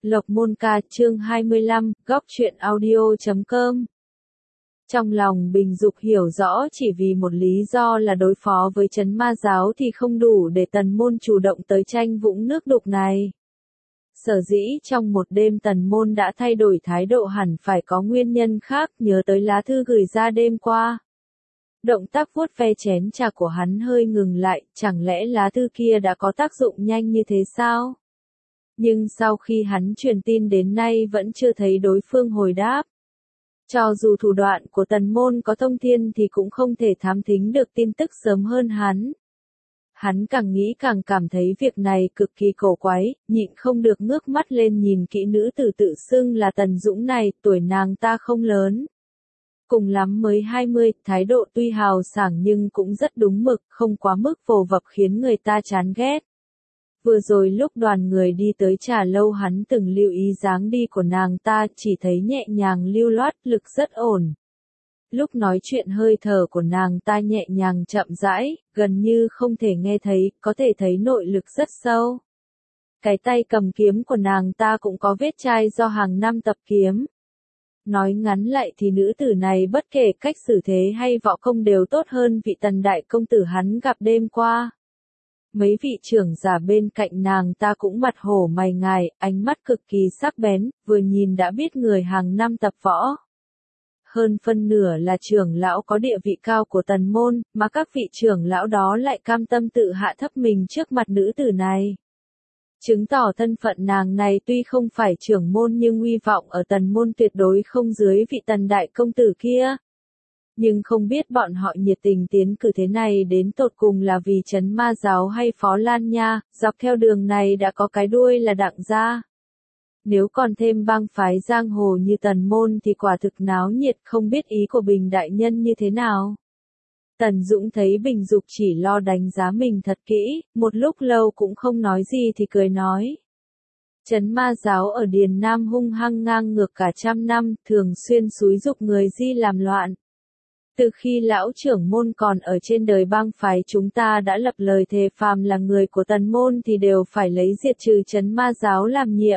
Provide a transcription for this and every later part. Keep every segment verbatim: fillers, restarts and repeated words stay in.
Lộc Môn Ca chương hai mươi lăm, góc truyện audio chấm com. Trong lòng Bình Dục hiểu rõ chỉ vì một lý do là đối phó với Trấn Ma Giáo thì không đủ để Tần Môn chủ động tới tranh vũng nước đục này. Sở dĩ trong một đêm Tần Môn đã thay đổi thái độ hẳn phải có nguyên nhân khác, nhớ tới lá thư gửi ra đêm qua. Động tác vuốt ve chén trà của hắn hơi ngừng lại, chẳng lẽ lá thư kia đã có tác dụng nhanh như thế sao? Nhưng sau khi hắn truyền tin đến nay vẫn chưa thấy đối phương hồi đáp. Cho dù thủ đoạn của Tần Môn có thông thiên thì cũng không thể thám thính được tin tức sớm hơn hắn. Hắn càng nghĩ càng cảm thấy việc này cực kỳ cổ quái, nhịn không được ngước mắt lên nhìn kỹ nữ tử tự xưng là Tần Dũng này, tuổi nàng ta không lớn. Cùng lắm mới hai mươi, thái độ tuy hào sảng nhưng cũng rất đúng mực, không quá mức vồ vập khiến người ta chán ghét. Vừa rồi lúc đoàn người đi tới trà lâu hắn từng lưu ý dáng đi của nàng ta, chỉ thấy nhẹ nhàng lưu loát, lực rất ổn. Lúc nói chuyện hơi thở của nàng ta nhẹ nhàng chậm rãi, gần như không thể nghe thấy, có thể thấy nội lực rất sâu. Cái tay cầm kiếm của nàng ta cũng có vết chai do hàng năm tập kiếm. Nói ngắn lại thì nữ tử này bất kể cách xử thế hay võ công đều tốt hơn vị Tần đại công tử hắn gặp đêm qua. Mấy vị trưởng giả bên cạnh nàng ta cũng mặt hổ mày ngài, ánh mắt cực kỳ sắc bén, vừa nhìn đã biết người hàng năm tập võ. Hơn phân nửa là trưởng lão có địa vị cao của Tần Môn, mà các vị trưởng lão đó lại cam tâm tự hạ thấp mình trước mặt nữ tử này. Chứng tỏ thân phận nàng này tuy không phải trưởng môn nhưng uy vọng ở Tần Môn tuyệt đối không dưới vị Tần đại công tử kia. Nhưng không biết bọn họ nhiệt tình tiến cử thế này đến tột cùng là vì Trấn Ma Giáo hay Phó Lan Nha, dọc theo đường này đã có cái đuôi là Đặng gia. Nếu còn thêm bang phái giang hồ như Tần Môn thì quả thực náo nhiệt, không biết ý của Bình đại nhân như thế nào. Tần Dũng thấy Bình Dục chỉ lo đánh giá mình thật kỹ, một lúc lâu cũng không nói gì thì cười nói. Trấn Ma Giáo ở Điền Nam hung hăng ngang ngược cả trăm năm, thường xuyên xúi giục người Di làm loạn. Từ khi lão trưởng môn còn ở trên đời bang phái chúng ta đã lập lời thề phàm là người của Tần Môn thì đều phải lấy diệt trừ Trấn Ma Giáo làm nhiệm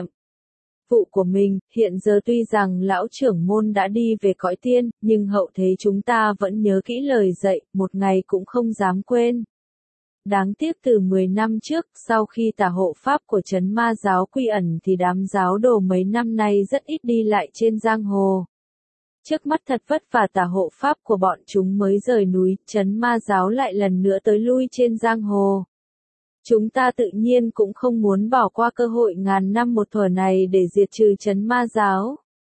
vụ của mình. Hiện giờ tuy rằng lão trưởng môn đã đi về cõi tiên, nhưng hậu thế chúng ta vẫn nhớ kỹ lời dạy, một ngày cũng không dám quên. Đáng tiếc từ mười năm trước, sau khi tà hộ pháp của Trấn Ma Giáo quy ẩn thì đám giáo đồ mấy năm nay rất ít đi lại trên giang hồ. Trước mắt thật vất vả tà hộ pháp của bọn chúng mới rời núi, Trấn Ma Giáo lại lần nữa tới lui trên giang hồ. Chúng ta tự nhiên cũng không muốn bỏ qua cơ hội ngàn năm một thuở này để diệt trừ Trấn Ma Giáo.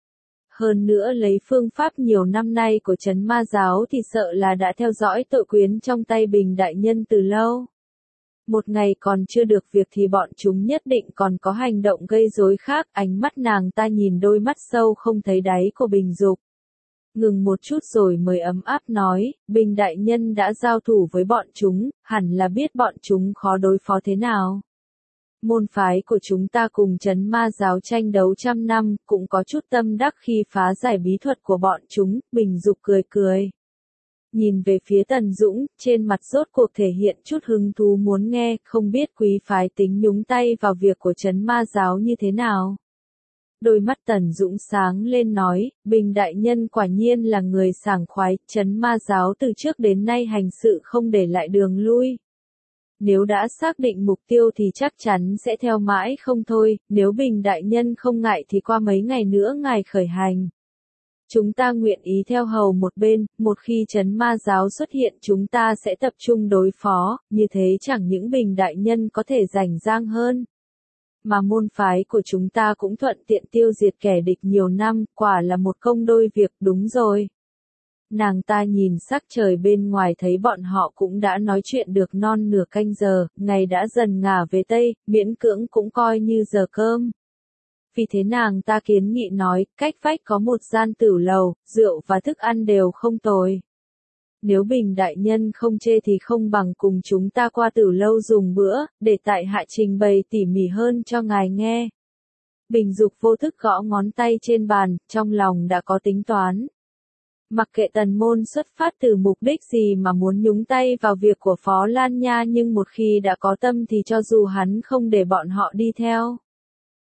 Hơn nữa lấy phương pháp nhiều năm nay của Trấn Ma Giáo thì sợ là đã theo dõi tội quyến trong tay Bình đại nhân từ lâu. Một ngày còn chưa được việc thì bọn chúng nhất định còn có hành động gây rối khác. Ánh mắt nàng ta nhìn đôi mắt sâu không thấy đáy của Bình Dục. Ngừng một chút rồi mới ấm áp nói, Bình đại nhân đã giao thủ với bọn chúng, hẳn là biết bọn chúng khó đối phó thế nào. Môn phái của chúng ta cùng Trấn Ma Giáo tranh đấu trăm năm, cũng có chút tâm đắc khi phá giải bí thuật của bọn chúng. Bình Dục cười cười. Nhìn về phía Tần Dũng, trên mặt rốt cuộc thể hiện chút hứng thú muốn nghe, không biết quý phái tính nhúng tay vào việc của Trấn Ma Giáo như thế nào. Đôi mắt Tần Dũng sáng lên nói, Bình đại nhân quả nhiên là người sảng khoái, Trấn Ma Giáo từ trước đến nay hành sự không để lại đường lui. Nếu đã xác định mục tiêu thì chắc chắn sẽ theo mãi không thôi, nếu Bình đại nhân không ngại thì qua mấy ngày nữa ngài khởi hành. Chúng ta nguyện ý theo hầu một bên, một khi Trấn Ma Giáo xuất hiện chúng ta sẽ tập trung đối phó, như thế chẳng những Bình đại nhân có thể rảnh rang hơn. Mà môn phái của chúng ta cũng thuận tiện tiêu diệt kẻ địch nhiều năm, quả là một công đôi việc. Đúng rồi. Nàng ta nhìn sắc trời bên ngoài thấy bọn họ cũng đã nói chuyện được non nửa canh giờ, ngày đã dần ngả về Tây, miễn cưỡng cũng coi như giờ cơm. Vì thế nàng ta kiến nghị nói, cách vách có một gian tửu lầu, rượu và thức ăn đều không tồi. Nếu Bình đại nhân không chê thì không bằng cùng chúng ta qua tửu lâu dùng bữa, để tại hạ trình bày tỉ mỉ hơn cho ngài nghe. Bình Dục vô thức gõ ngón tay trên bàn, trong lòng đã có tính toán. Mặc kệ Tần Môn xuất phát từ mục đích gì mà muốn nhúng tay vào việc của Phó Lan Nha, nhưng một khi đã có tâm thì cho dù hắn không để bọn họ đi theo.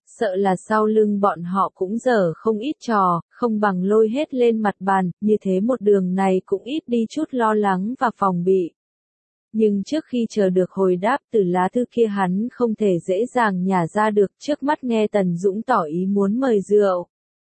sợ là sau lưng bọn họ cũng dở không ít trò, không bằng lôi hết lên mặt bàn, như thế một đường này cũng ít đi chút lo lắng và phòng bị. Nhưng trước khi chờ được hồi đáp từ lá thư kia hắn không thể dễ dàng nhả ra được, trước mắt nghe Tần Dũng tỏ ý muốn mời rượu.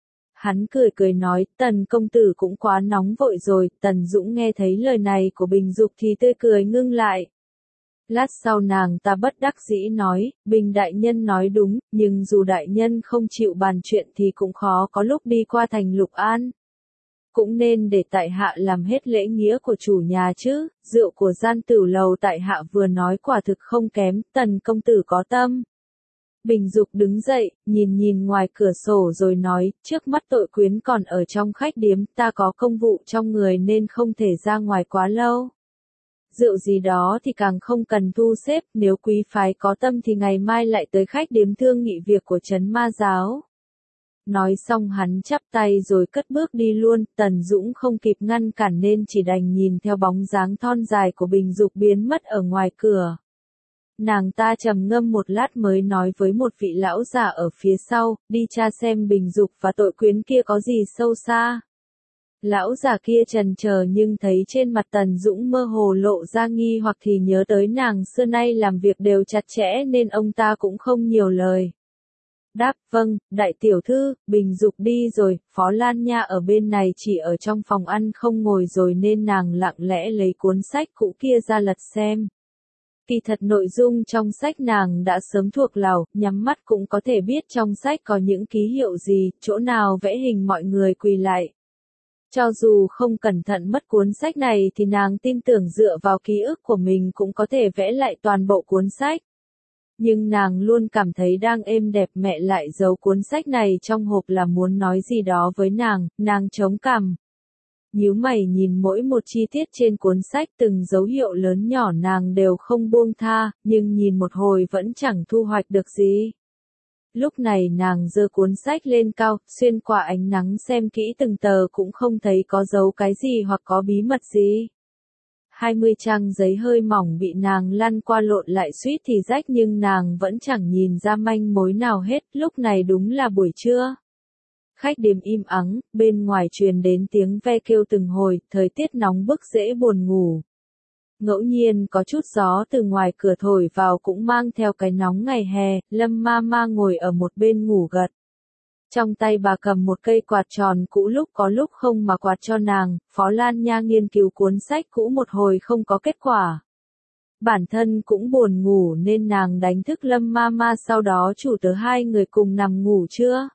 Hắn cười cười nói, Tần công tử cũng quá nóng vội rồi. Tần Dũng nghe thấy lời này của Bình Dục thì tươi cười ngưng lại. Lát sau nàng ta bất đắc dĩ nói, Bình đại nhân nói đúng, nhưng dù đại nhân không chịu bàn chuyện thì cũng khó có lúc đi qua thành Lục An. Cũng nên để tại hạ làm hết lễ nghĩa của chủ nhà chứ, rượu của gian tửu lầu tại hạ vừa nói quả thực không kém, Tần công tử có tâm. Bình Dục đứng dậy, nhìn nhìn ngoài cửa sổ rồi nói, trước mắt tội quyến còn ở trong khách điếm, ta có công vụ trong người nên không thể ra ngoài quá lâu. Rượu gì đó thì càng không cần thu xếp, nếu quý phái có tâm thì ngày mai lại tới khách điếm thương nghị việc của trấn ma giáo. Nói xong hắn chắp tay rồi cất bước đi luôn, Tần Dũng không kịp ngăn cản nên chỉ đành nhìn theo bóng dáng thon dài của Bình Dục biến mất ở ngoài cửa. Nàng ta trầm ngâm một lát mới nói với một vị lão già ở phía sau, đi tra xem Bình Dục và tội quyến kia có gì sâu xa. Lão già kia trần chờ nhưng thấy trên mặt Tần Dũng mơ hồ lộ ra nghi hoặc thì nhớ tới nàng xưa nay làm việc đều chặt chẽ nên ông ta cũng không nhiều lời. Đáp, vâng, đại tiểu thư, Bình Dục đi rồi, Phó Lan Nha ở bên này chỉ ở trong phòng ăn không ngồi rồi nên nàng lặng lẽ lấy cuốn sách cũ kia ra lật xem. Kỳ thật nội dung trong sách nàng đã sớm thuộc lòng, nhắm mắt cũng có thể biết trong sách có những ký hiệu gì, chỗ nào vẽ hình mọi người quỳ lại. Cho dù không cẩn thận mất cuốn sách này thì nàng tin tưởng dựa vào ký ức của mình cũng có thể vẽ lại toàn bộ cuốn sách. Nhưng nàng luôn cảm thấy đang êm đẹp, mẹ lại giấu cuốn sách này trong hộp là muốn nói gì đó với nàng, nàng chống cằm. Nhíu mày nhìn mỗi một chi tiết trên cuốn sách, từng dấu hiệu lớn nhỏ nàng đều không buông tha, nhưng nhìn một hồi vẫn chẳng thu hoạch được gì. Lúc này nàng giơ cuốn sách lên cao, xuyên qua ánh nắng xem kỹ từng tờ cũng không thấy có dấu cái gì hoặc có bí mật gì. Hai mươi trang giấy hơi mỏng bị nàng lăn qua lộn lại suýt thì rách nhưng nàng vẫn chẳng nhìn ra manh mối nào hết, lúc này đúng là buổi trưa. Khách điếm im ắng, bên ngoài truyền đến tiếng ve kêu từng hồi, thời tiết nóng bức dễ buồn ngủ. Ngẫu nhiên có chút gió từ ngoài cửa thổi vào cũng mang theo cái nóng ngày hè, Lâm ma ma ngồi ở một bên ngủ gật. Trong tay bà cầm một cây quạt tròn cũ lúc có lúc không mà quạt cho nàng, Phó Lan Nha nghiên cứu cuốn sách cũ một hồi không có kết quả. Bản thân cũng buồn ngủ nên nàng đánh thức Lâm ma ma sau đó chủ tớ hai người cùng nằm ngủ trưa.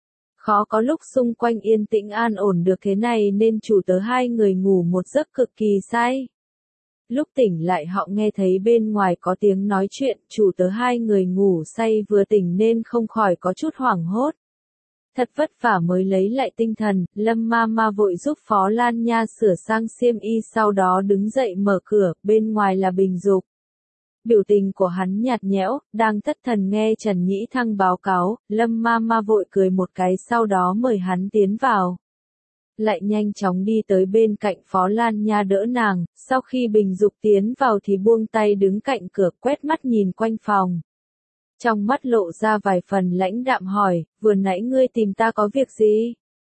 Khó có lúc xung quanh yên tĩnh an ổn được thế này nên chủ tớ hai người ngủ một giấc cực kỳ say. Lúc tỉnh lại họ nghe thấy bên ngoài có tiếng nói chuyện, chủ tớ hai người ngủ say vừa tỉnh nên không khỏi có chút hoảng hốt. Thật vất vả mới lấy lại tinh thần, Lâm ma ma vội giúp Phó Lan Nha sửa sang xiêm y sau đó đứng dậy mở cửa, bên ngoài là Bình Dục. Biểu tình của hắn nhạt nhẽo, đang thất thần nghe Trần Nhĩ Thăng báo cáo, Lâm ma ma vội cười một cái sau đó mời hắn tiến vào. Lại nhanh chóng đi tới bên cạnh Phó Lan Nha đỡ nàng, sau khi Bình Dục tiến vào thì buông tay đứng cạnh cửa quét mắt nhìn quanh phòng. Trong mắt lộ ra vài phần lãnh đạm hỏi, vừa nãy ngươi tìm ta có việc gì?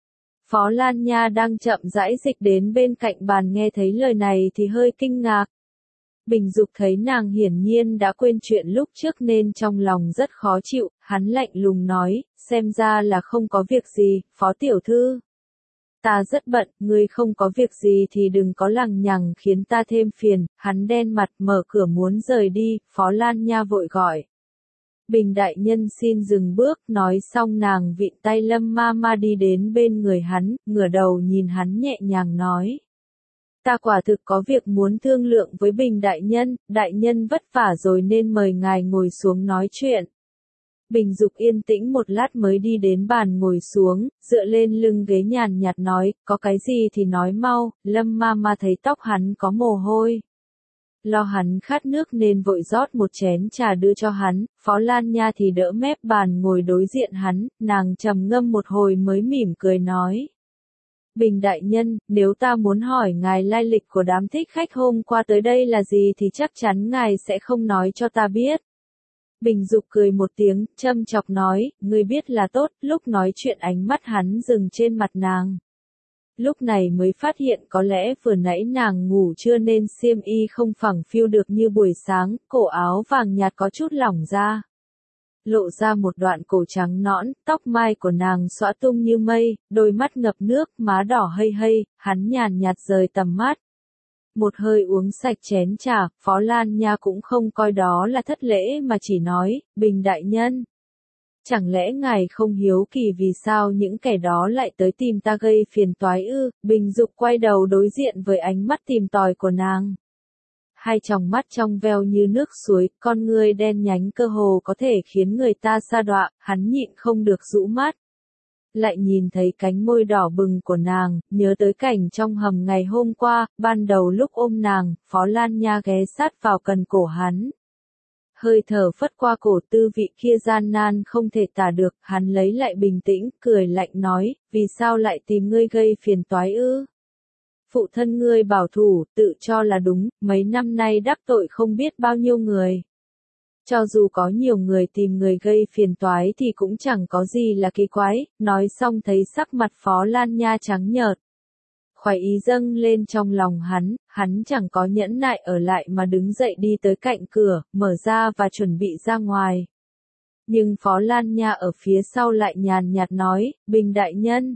Phó Lan Nha đang chậm rãi dịch đến bên cạnh bàn nghe thấy lời này thì hơi kinh ngạc. Bình Dục thấy nàng hiển nhiên đã quên chuyện lúc trước nên trong lòng rất khó chịu, hắn lạnh lùng nói, xem ra là không có việc gì, Phó tiểu thư. Ta rất bận, ngươi không có việc gì thì đừng có lằng nhằng khiến ta thêm phiền, hắn đen mặt mở cửa muốn rời đi, Phó Lan Nha vội gọi. Bình đại nhân xin dừng bước, nói xong nàng vịn tay Lâm ma ma đi đến bên người hắn, ngửa đầu nhìn hắn nhẹ nhàng nói. Ta quả thực có việc muốn thương lượng với Bình đại nhân, đại nhân vất vả rồi nên mời ngài ngồi xuống nói chuyện. Bình Dục yên tĩnh một lát mới đi đến bàn ngồi xuống, dựa lên lưng ghế nhàn nhạt nói, có cái gì thì nói mau, Lâm ma ma thấy tóc hắn có mồ hôi. Lo hắn khát nước nên vội rót một chén trà đưa cho hắn, Phó Lan Nha thì đỡ mép bàn ngồi đối diện hắn, nàng trầm ngâm một hồi mới mỉm cười nói. Bình đại nhân, nếu ta muốn hỏi ngài lai lịch của đám thích khách hôm qua tới đây là gì thì chắc chắn ngài sẽ không nói cho ta biết. Bình Dục cười một tiếng, châm chọc nói, ngươi biết là tốt, lúc nói chuyện ánh mắt hắn dừng trên mặt nàng. Lúc này mới phát hiện có lẽ vừa nãy nàng ngủ chưa nên xiêm y không phẳng phiu được như buổi sáng, cổ áo vàng nhạt có chút lỏng ra. Lộ ra một đoạn cổ trắng nõn, tóc mai của nàng xõa tung như mây, đôi mắt ngập nước, má đỏ hây hây, hắn nhàn nhạt rời tầm mắt. Một hơi uống sạch chén trà, Phó Lan Nha cũng không coi đó là thất lễ mà chỉ nói, Bình đại nhân. Chẳng lẽ ngài không hiếu kỳ vì sao những kẻ đó lại tới tìm ta gây phiền toái ư? Bình Dục quay đầu đối diện với ánh mắt tìm tòi của nàng. Hai tròng mắt trong veo như nước suối, con ngươi đen nhánh cơ hồ có thể khiến người ta sa đọa, hắn nhịn không được rũ mắt. Lại nhìn thấy cánh môi đỏ bừng của nàng, nhớ tới cảnh trong hầm ngày hôm qua, ban đầu lúc ôm nàng, Phó Lan Nha ghé sát vào cần cổ hắn. Hơi thở phất qua cổ, tư vị kia gian nan không thể tả được, hắn lấy lại bình tĩnh, cười lạnh nói, vì sao lại tìm ngươi gây phiền toái ư? Phụ thân ngươi bảo thủ, tự cho là đúng, mấy năm nay đắc tội không biết bao nhiêu người. Cho dù có nhiều người tìm người gây phiền toái thì cũng chẳng có gì là kỳ quái, nói xong thấy sắc mặt Phó Lan Nha trắng nhợt. Khoái ý dâng lên trong lòng hắn, hắn chẳng có nhẫn nại ở lại mà đứng dậy đi tới cạnh cửa, mở ra và chuẩn bị ra ngoài. Nhưng Phó Lan Nha ở phía sau lại nhàn nhạt nói, Bình đại nhân.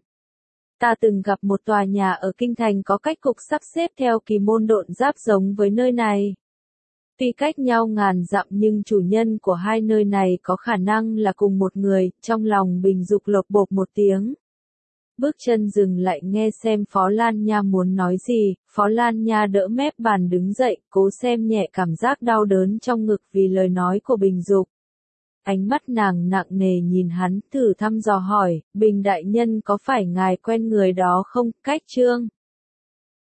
Ta từng gặp một tòa nhà ở Kinh Thành có cách cục sắp xếp theo kỳ môn độn giáp giống với nơi này. Tuy cách nhau ngàn dặm nhưng chủ nhân của hai nơi này có khả năng là cùng một người, trong lòng Bình Dục lộc bộp một tiếng. Bước chân dừng lại nghe xem Phó Lan Nha muốn nói gì, Phó Lan Nha đỡ mép bàn đứng dậy, cố xem nhẹ cảm giác đau đớn trong ngực vì lời nói của Bình Dục. Ánh mắt nàng nặng nề nhìn hắn, thử thăm dò hỏi, Bình đại nhân có phải ngài quen người đó không? Cách Trương